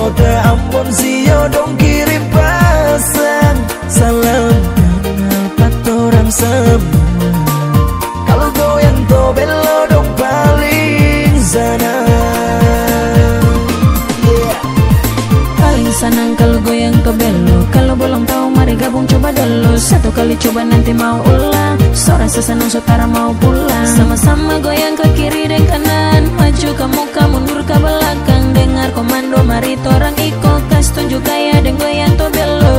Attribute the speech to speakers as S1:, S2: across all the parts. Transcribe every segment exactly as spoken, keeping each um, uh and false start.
S1: kota Ambon sio dong kirim pesan. Salam kenal patorang semua. Kalau goyang to belo dong paling sana. Yeah.
S2: Paling senang kalau goyang to belo. Kalau belum tahu mari gabung coba dulu. Satu kali coba nanti mau ulang. So rasa senang saudara mau pulang. Sama-sama goyang ke kiri dan kanan. Maju ke muka mundur ke belakang. Dengar komando mari torang ikut. Kas tunjuk gaya dan goyang to belo.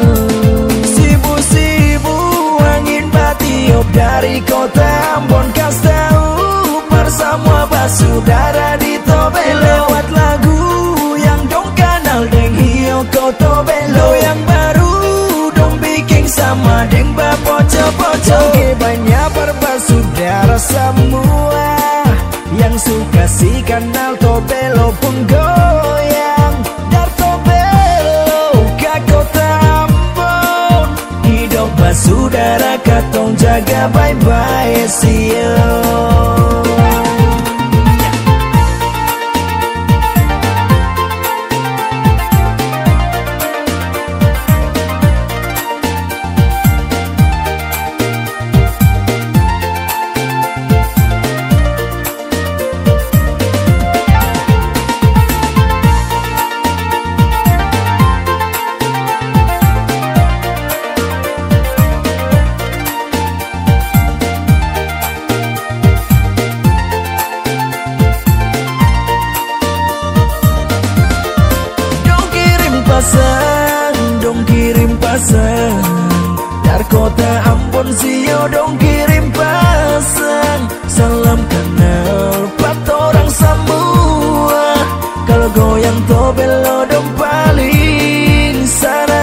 S1: Sibu-sibu angin batiup dari kota Ambon. Kas tahu bersama basudara di Tobelo. Lewat lagu yang dong kenal deng hio kota Belo. Yang baru dong bikin sama deng bapoco-poco. Oke banyak berbasudara semua yang suka si kanal Tobelo pun goyang. Dar Tobelo ke kota Ambon. Hidup basudara katong jaga bye-bye see you. Pasang, dong kirim pasang. Dar kota Ambon sio dong kirim pasang. Salam kenal patorang semua. Kalau goyang Tobelo dong paling sana.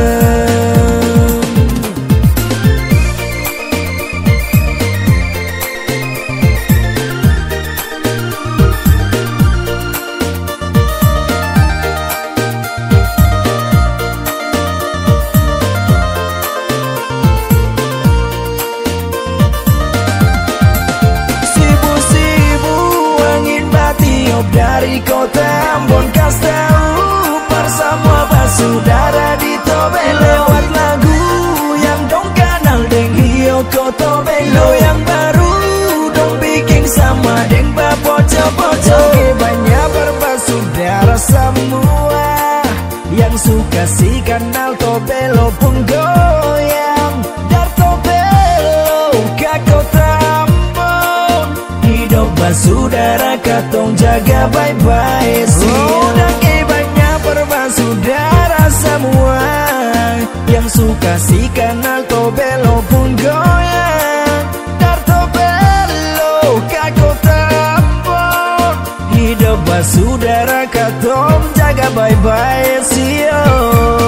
S1: Dari kota Ambon kas tahu bersama basudara di Tobelo. Lewat lagu yang dong kenal deng hio kota Belo. Yang baru dong bikin sama deng bapoco-poco. Oke banyak berbasudara semua yang suka si kanal Tobelo pun goyang. Dar Tobelo ke kota Ambon. Hidup basudara katong jaga bye-bye see you. Dan banyak berbasudara semua yang suka si kanal Tobelo pun goyang. Dar Tobelo ke kota Ambon. Hidup basudara katong jaga bye-bye see you.